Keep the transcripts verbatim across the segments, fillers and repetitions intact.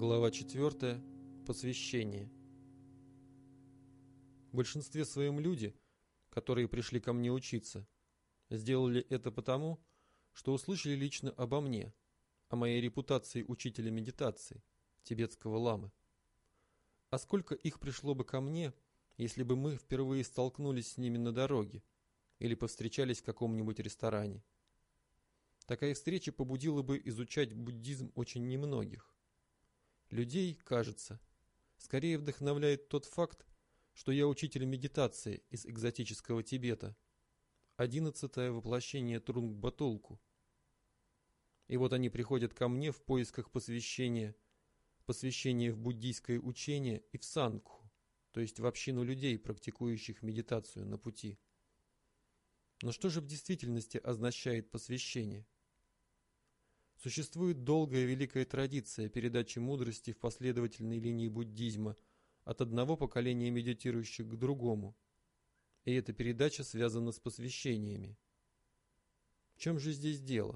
Глава четвёртая. Посвящение. В большинстве своем люди, которые пришли ко мне учиться, сделали это потому, что услышали лично обо мне, о моей репутации учителя медитации, тибетского ламы. А сколько их пришло бы ко мне, если бы мы впервые столкнулись с ними на дороге или повстречались в каком-нибудь ресторане? Такая встреча побудила бы изучать буддизм очень немногих. Людей, кажется, скорее вдохновляет тот факт, что я учитель медитации из экзотического Тибета, одиннадцатое воплощение Трунгбатулку. И вот они приходят ко мне в поисках посвящения, посвящения в буддийское учение и в сангху, то есть в общину людей, практикующих медитацию на пути. Но что же в действительности означает посвящение? Существует долгая великая традиция передачи мудрости в последовательной линии буддизма от одного поколения медитирующих к другому. И эта передача связана с посвящениями. В чем же здесь дело?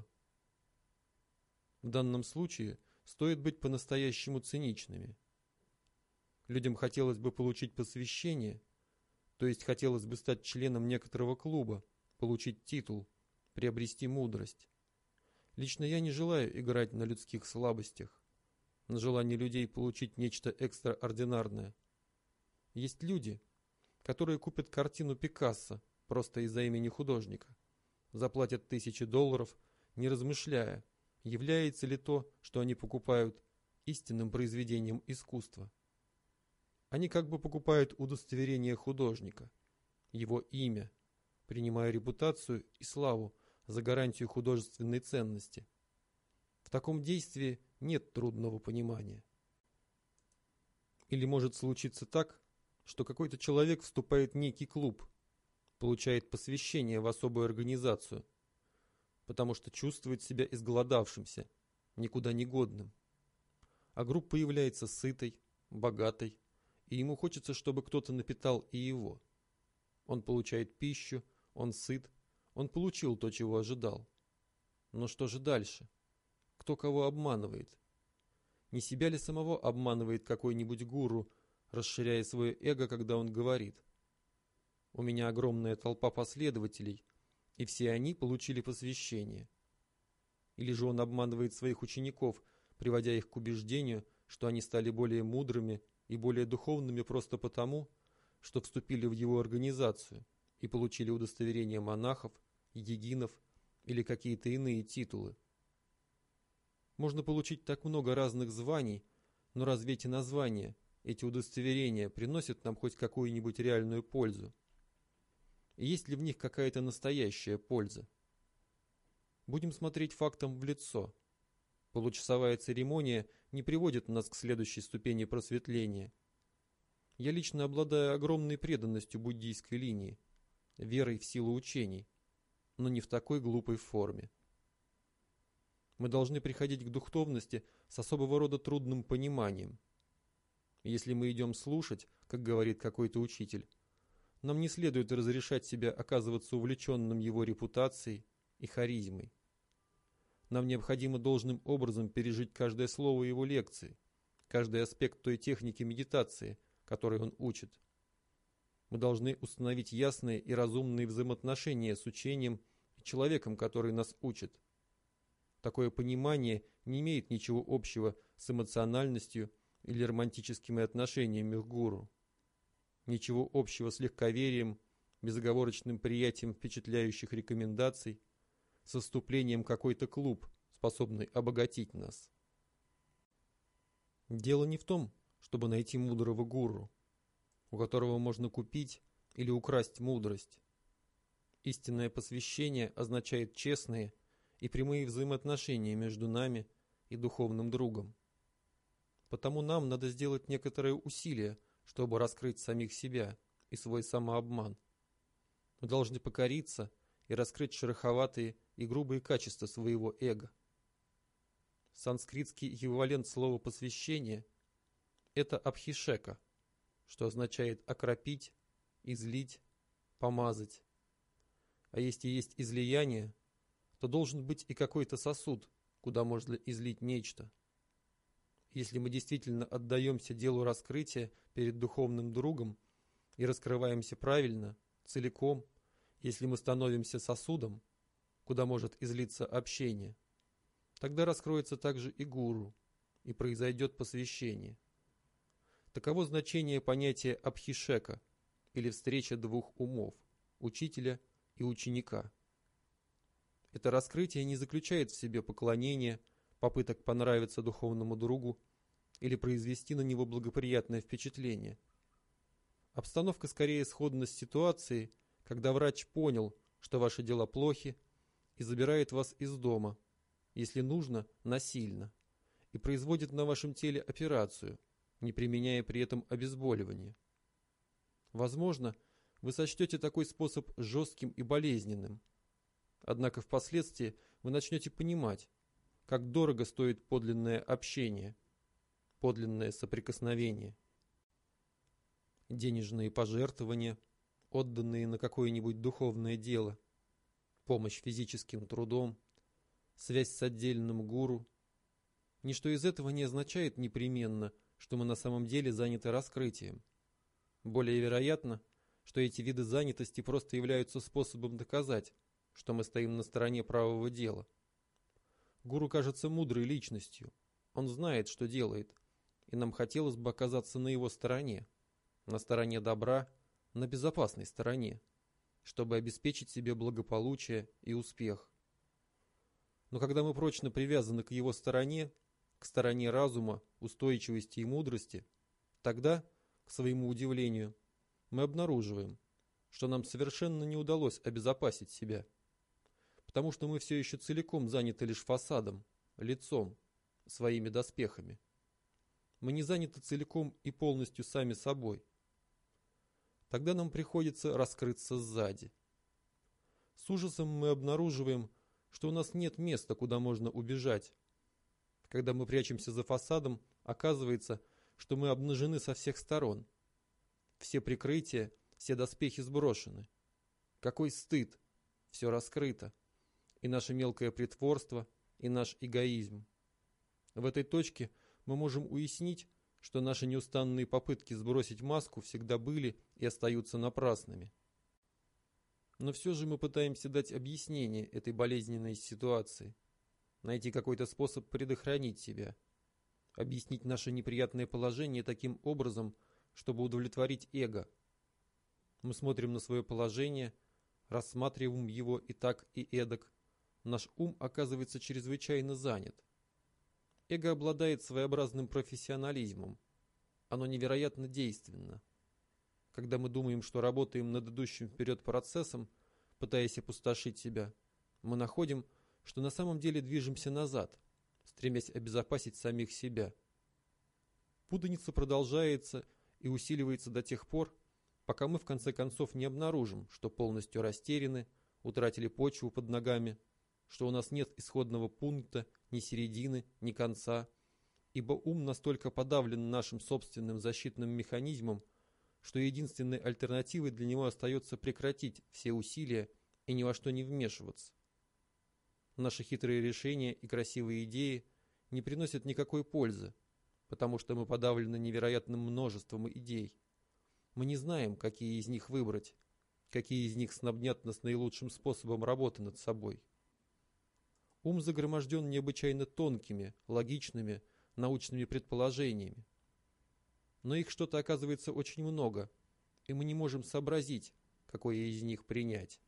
В данном случае стоит быть по-настоящему циничными. Людям хотелось бы получить посвящение, то есть хотелось бы стать членом некоторого клуба, получить титул, приобрести мудрость. Лично я не желаю играть на людских слабостях, на желании людей получить нечто экстраординарное. Есть люди, которые купят картину Пикассо просто из-за имени художника, заплатят тысячи долларов, не размышляя, является ли то, что они покупают, истинным произведением искусства. Они как бы покупают удостоверение художника, его имя, принимая репутацию и славу за гарантию художественной ценности. В таком действии нет трудного понимания. Или может случиться так, что какой-то человек вступает в некий клуб, получает посвящение в особую организацию, потому что чувствует себя изголодавшимся, никуда не годным. А группа является сытой, богатой, и ему хочется, чтобы кто-то напитал и его. Он получает пищу, он сыт, он получил то, чего ожидал. Но что же дальше? Кто кого обманывает? Не себя ли самого обманывает какой-нибудь гуру, расширяя свое эго, когда он говорит: «У меня огромная толпа последователей, и все они получили посвящение». Или же он обманывает своих учеников, приводя их к убеждению, что они стали более мудрыми и более духовными просто потому, что вступили в его организацию и получили удостоверение монахов, егинов или какие-то иные титулы. Можно получить так много разных званий, но разве эти названия, эти удостоверения приносят нам хоть какую-нибудь реальную пользу? И есть ли в них какая-то настоящая польза? Будем смотреть фактам в лицо. Получасовая церемония не приводит нас к следующей ступени просветления. Я лично обладаю огромной преданностью буддийской линии, верой в силу учений, но не в такой глупой форме. Мы должны приходить к духовности с особого рода трудным пониманием. Если мы идем слушать, как говорит какой-то учитель, нам не следует разрешать себе оказываться увлеченным его репутацией и харизмой. Нам необходимо должным образом пережить каждое слово его лекции, каждый аспект той техники медитации, которой он учит. Мы должны установить ясные и разумные взаимоотношения с учением и человеком, который нас учит. Такое понимание не имеет ничего общего с эмоциональностью или романтическими отношениями к гуру. Ничего общего с легковерием, безоговорочным приятием впечатляющих рекомендаций, со вступлением в какой-то клуб, способный обогатить нас. Дело не в том, чтобы найти мудрого гуру, у которого можно купить или украсть мудрость. Истинное посвящение означает честные и прямые взаимоотношения между нами и духовным другом. Потому нам надо сделать некоторые усилия, чтобы раскрыть самих себя и свой самообман. Мы должны покориться и раскрыть шероховатые и грубые качества своего эго. Санскритский эквивалент слова «посвящение» — это абхишека, что означает окропить, излить, помазать. А если есть излияние, то должен быть и какой-то сосуд, куда можно излить нечто. Если мы действительно отдаемся делу раскрытия перед духовным другом и раскрываемся правильно, целиком, если мы становимся сосудом, куда может излиться общение, тогда раскроется также и гуру, и произойдет посвящение. Таково значение понятия абхишека, или встреча двух умов, учителя и ученика. Это раскрытие не заключает в себе поклонение, попыток понравиться духовному другу или произвести на него благоприятное впечатление. Обстановка скорее сходна с ситуацией, когда врач понял, что ваши дела плохи, и забирает вас из дома, если нужно, насильно, и производит на вашем теле операцию, не применяя при этом обезболивание. Возможно, вы сочтете такой способ жестким и болезненным, однако впоследствии вы начнете понимать, как дорого стоит подлинное общение, подлинное соприкосновение. Денежные пожертвования, отданные на какое-нибудь духовное дело, помощь физическим трудом, связь с отдельным гуру. Ничто из этого не означает непременно, что мы на самом деле заняты раскрытием. Более вероятно, что эти виды занятости просто являются способом доказать, что мы стоим на стороне правого дела. Гуру кажется мудрой личностью. Он знает, что делает, и нам хотелось бы оказаться на его стороне, на стороне добра, на безопасной стороне, чтобы обеспечить себе благополучие и успех. Но когда мы прочно привязаны к его стороне, к стороне разума, устойчивости и мудрости, тогда, к своему удивлению, мы обнаруживаем, что нам совершенно не удалось обезопасить себя, потому что мы все еще целиком заняты лишь фасадом, лицом, своими доспехами. Мы не заняты целиком и полностью сами собой. Тогда нам приходится раскрыться сзади. С ужасом мы обнаруживаем, что у нас нет места, куда можно убежать. Когда мы прячемся за фасадом, оказывается, что мы обнажены со всех сторон. Все прикрытия, все доспехи сброшены. Какой стыд! Все раскрыто. И наше мелкое притворство, и наш эгоизм. В этой точке мы можем уяснить, что наши неустанные попытки сбросить маску всегда были и остаются напрасными. Но все же мы пытаемся дать объяснение этой болезненной ситуации, найти какой-то способ предохранить себя, объяснить наше неприятное положение таким образом, чтобы удовлетворить эго. Мы смотрим на свое положение, рассматриваем его и так, и эдак. Наш ум оказывается чрезвычайно занят. Эго обладает своеобразным профессионализмом. Оно невероятно действенно. Когда мы думаем, что работаем над идущим вперед процессом, пытаясь опустошить себя, мы находим, что на самом деле движемся назад, стремясь обезопасить самих себя. Путаница продолжается и усиливается до тех пор, пока мы в конце концов не обнаружим, что полностью растеряны, утратили почву под ногами, что у нас нет исходного пункта, ни середины, ни конца, ибо ум настолько подавлен нашим собственным защитным механизмом, что единственной альтернативой для него остается прекратить все усилия и ни во что не вмешиваться. Наши хитрые решения и красивые идеи не приносят никакой пользы, потому что мы подавлены невероятным множеством идей. Мы не знаем, какие из них выбрать, какие из них снабдят нас наилучшим способом работы над собой. Ум загроможден необычайно тонкими, логичными, научными предположениями. Но их что-то оказывается очень много, и мы не можем сообразить, какое из них принять.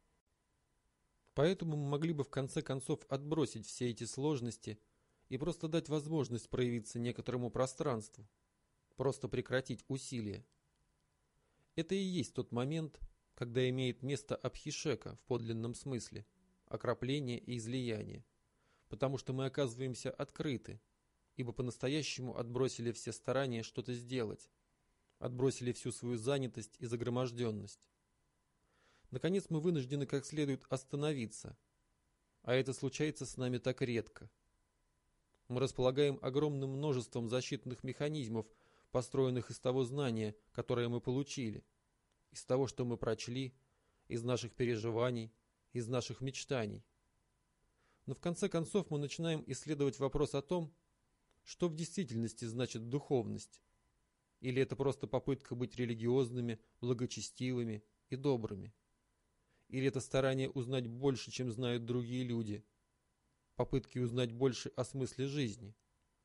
Поэтому мы могли бы в конце концов отбросить все эти сложности и просто дать возможность проявиться некоторому пространству, просто прекратить усилия. Это и есть тот момент, когда имеет место абхишека в подлинном смысле, окропление и излияние, потому что мы оказываемся открыты, ибо по-настоящему отбросили все старания что-то сделать, отбросили всю свою занятость и загроможденность. Наконец мы вынуждены как следует остановиться, а это случается с нами так редко. Мы располагаем огромным множеством защитных механизмов, построенных из того знания, которое мы получили, из того, что мы прочли, из наших переживаний, из наших мечтаний. Но в конце концов мы начинаем исследовать вопрос о том, Что в действительности значит духовность? Или это просто попытка быть религиозными, благочестивыми и добрыми? Или это старание узнать больше, чем знают другие люди? Попытки узнать больше о смысле жизни?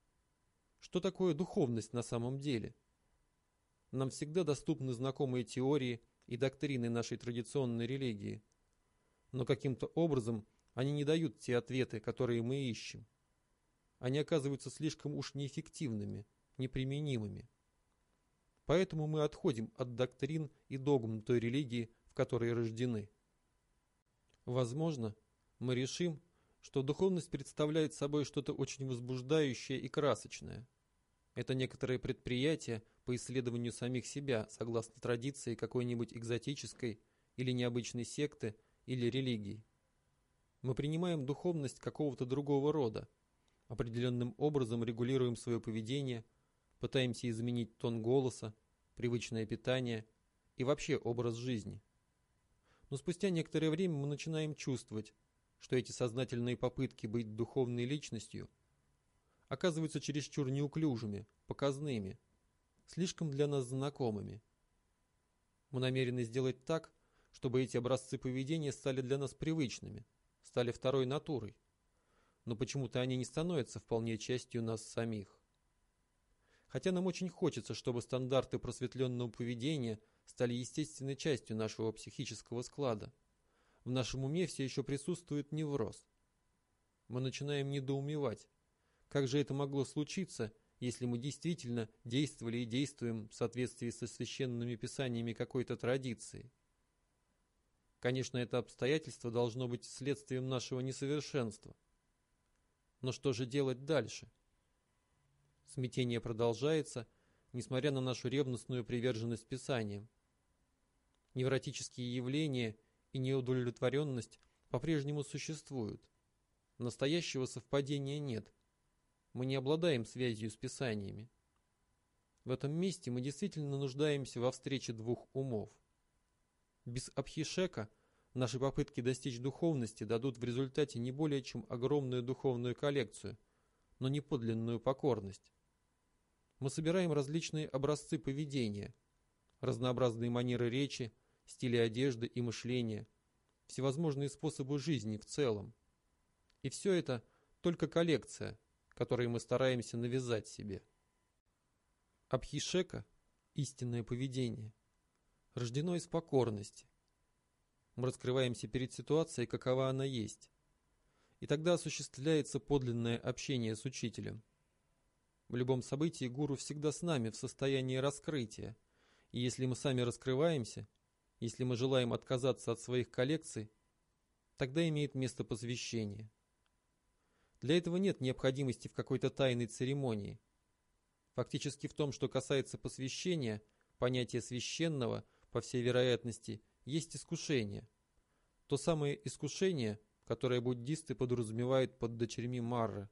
Что такое духовность на самом деле? Нам всегда доступны знакомые теории и доктрины нашей традиционной религии, но каким-то образом они не дают те ответы, которые мы ищем. Они оказываются слишком уж неэффективными, неприменимыми. Поэтому мы отходим от доктрин и догм той религии, в которой рождены. Возможно, мы решим, что духовность представляет собой что-то очень возбуждающее и красочное. Это некоторое предприятие по исследованию самих себя, согласно традиции какой-нибудь экзотической или необычной секты или религии. Мы принимаем духовность какого-то другого рода, определенным образом регулируем свое поведение, пытаемся изменить тон голоса, привычное питание и вообще образ жизни. Но спустя некоторое время мы начинаем чувствовать, что эти сознательные попытки быть духовной личностью оказываются чересчур неуклюжими, показными, слишком для нас знакомыми. Мы намерены сделать так, чтобы эти образцы поведения стали для нас привычными, стали второй натурой, но почему-то они не становятся вполне частью нас самих. Хотя нам очень хочется, чтобы стандарты просветленного поведения стали естественной частью нашего психического склада, в нашем уме все еще присутствует невроз. Мы начинаем недоумевать, как же это могло случиться, если мы действительно действовали и действуем в соответствии со священными писаниями какой-то традиции. Конечно, это обстоятельство должно быть следствием нашего несовершенства. Но что же делать дальше? Смятение продолжается, несмотря на нашу ревностную приверженность Писаниям. Невротические явления и неудовлетворенность по-прежнему существуют. Настоящего совпадения нет. Мы не обладаем связью с Писаниями. В этом месте мы действительно нуждаемся во встрече двух умов. Без Абхишека наши попытки достичь духовности дадут в результате не более чем огромную духовную коллекцию, но не подлинную покорность. Мы собираем различные образцы поведения, разнообразные манеры речи, стили одежды и мышления, всевозможные способы жизни в целом. И все это только коллекция, которую мы стараемся навязать себе. Абхишека, истинное поведение, рождено из покорности. Мы раскрываемся перед ситуацией, какова она есть. И тогда осуществляется подлинное общение с учителем. В любом событии гуру всегда с нами в состоянии раскрытия. И если мы сами раскрываемся, если мы желаем отказаться от своих коллекций, тогда имеет место посвящение. Для этого нет необходимости в какой-то тайной церемонии. Фактически в том, что касается посвящения, понятие священного, по всей вероятности, есть искушение. То самое искушение, которое буддисты подразумевают под дочерьми Марры.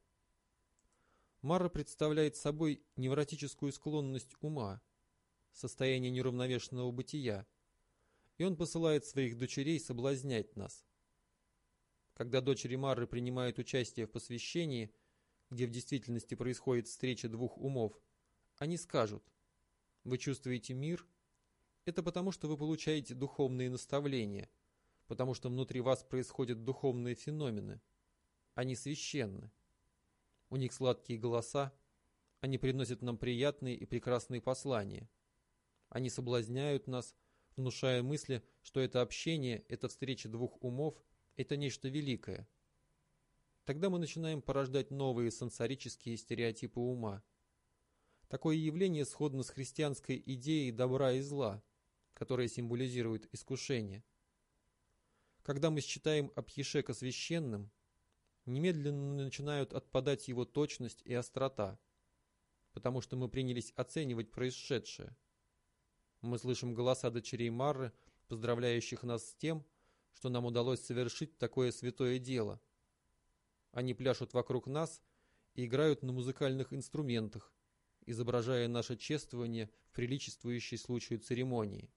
Марра представляет собой невротическую склонность ума, состояние неравновешенного бытия, и он посылает своих дочерей соблазнять нас. Когда дочери Марры принимают участие в посвящении, где в действительности происходит встреча двух умов, они скажут: «Вы чувствуете мир? Это потому, что вы получаете духовные наставления, потому что внутри вас происходят духовные феномены. Они священны. У них сладкие голоса, они приносят нам приятные и прекрасные послания. Они соблазняют нас, внушая мысли, что это общение, эта встреча двух умов – это нечто великое. Тогда мы начинаем порождать новые сенсорические стереотипы ума. Такое явление сходно с христианской идеей добра и зла, которая символизирует искушение. Когда мы считаем Абхишека священным, немедленно начинают отпадать его точность и острота, потому что мы принялись оценивать происшедшее. Мы слышим голоса дочерей Марры, поздравляющих нас с тем, что нам удалось совершить такое святое дело. Они пляшут вокруг нас и играют на музыкальных инструментах, изображая наше чествование в приличествующей случаю церемонии.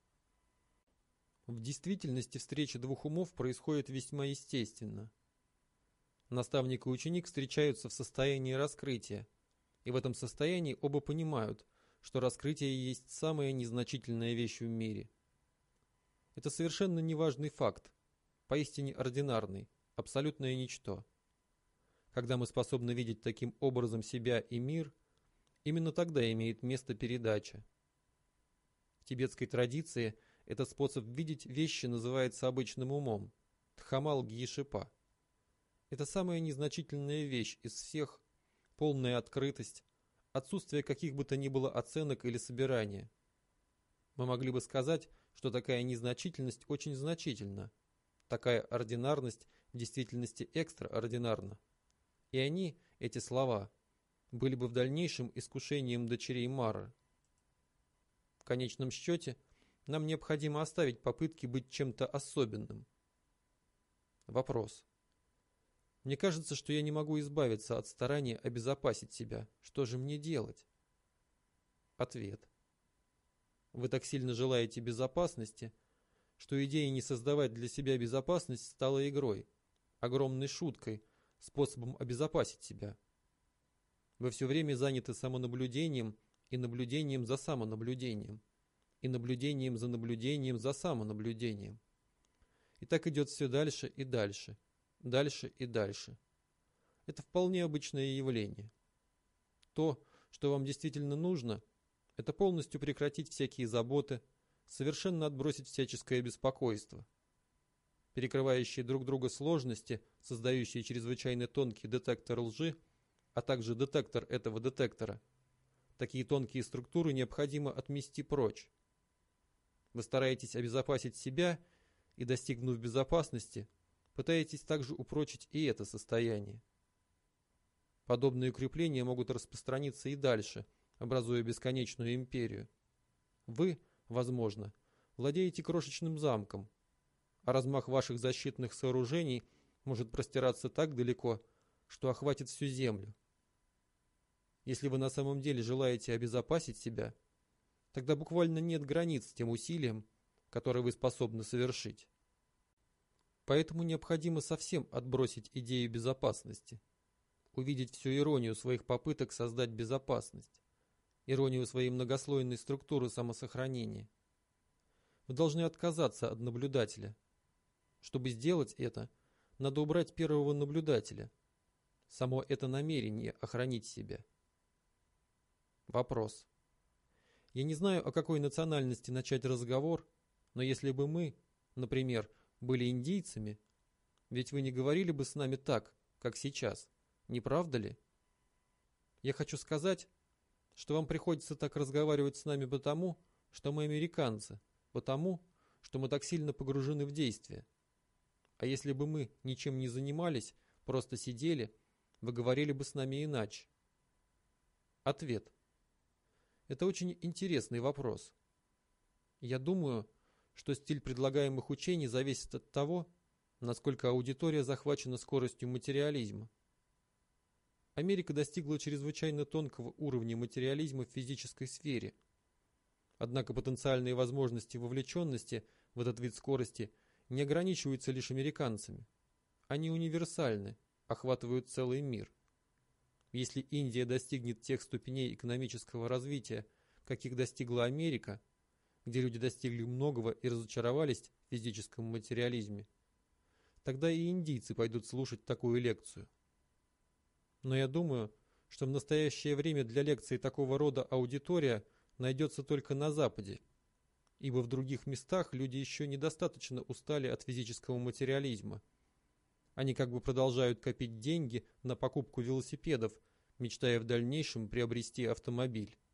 В действительности встреча двух умов происходит весьма естественно. Наставник и ученик встречаются в состоянии раскрытия, И в этом состоянии оба понимают, что раскрытие есть самая незначительная вещь в мире. Это совершенно неважный факт, поистине ординарный, абсолютное ничто. Когда мы способны видеть таким образом себя и мир, именно тогда имеет место передача. В тибетской традиции этот способ видеть вещи называется обычным умом – Дхамал-гьешипа. Это самая незначительная вещь из всех, полная открытость, отсутствие каких бы то ни было оценок или собирания. Мы могли бы сказать, что такая незначительность очень значительна, такая ординарность в действительности экстраординарна. И они, эти слова, были бы в дальнейшем искушением дочерей Мары. В конечном счете, нам необходимо оставить попытки быть чем-то особенным. Вопрос. Мне кажется, что я не могу избавиться от старания обезопасить себя. Что же мне делать? Ответ. Вы так сильно желаете безопасности, что идея не создавать для себя безопасность стала игрой, огромной шуткой, способом обезопасить себя. Вы все время заняты самонаблюдением и наблюдением за самонаблюдением, и наблюдением за наблюдением за самонаблюдением. И так идет все дальше и дальше, дальше и дальше. Это вполне обычное явление. То, что вам действительно нужно, это полностью прекратить всякие заботы, совершенно отбросить всяческое беспокойство. Перекрывающие друг друга сложности, создающие чрезвычайно тонкий детектор лжи, а также детектор этого детектора, такие тонкие структуры необходимо отмести прочь. Вы стараетесь обезопасить себя и, достигнув безопасности, пытаетесь также упрочить и это состояние. Подобные укрепления могут распространиться и дальше, образуя бесконечную империю. Вы, возможно, владеете крошечным замком, а размах ваших защитных сооружений может простираться так далеко, что охватит всю Землю. Если вы на самом деле желаете обезопасить себя, тогда буквально нет границ тем усилиям, которые вы способны совершить. Поэтому необходимо совсем отбросить идею безопасности, увидеть всю иронию своих попыток создать безопасность, иронию своей многослойной структуры самосохранения. Вы должны отказаться от наблюдателя. Чтобы сделать это, надо убрать первого наблюдателя, само это намерение охранить себя. Вопрос. Я не знаю, о какой национальности начать разговор, но если бы мы, например, были индийцами, ведь вы не говорили бы с нами так, как сейчас, не правда ли? Я хочу сказать, что вам приходится так разговаривать с нами потому, что мы американцы, потому, что мы так сильно погружены в действие. А если бы мы ничем не занимались, просто сидели, вы говорили бы с нами иначе. Ответ. Это очень интересный вопрос. Я думаю, что стиль предлагаемых учений зависит от того, насколько аудитория захвачена скоростью материализма. Америка достигла чрезвычайно тонкого уровня материализма в физической сфере. Однако потенциальные возможности вовлеченности в этот вид скорости не ограничиваются лишь американцами. Они универсальны, охватывают целый мир. Если Индия достигнет тех ступеней экономического развития, каких достигла Америка, где люди достигли многого и разочаровались в физическом материализме, тогда и индийцы пойдут слушать такую лекцию. Но я думаю, что в настоящее время для лекций такого рода аудитория найдется только на Западе, ибо в других местах люди еще недостаточно устали от физического материализма. Они как бы продолжают копить деньги на покупку велосипедов, мечтая в дальнейшем приобрести автомобиль.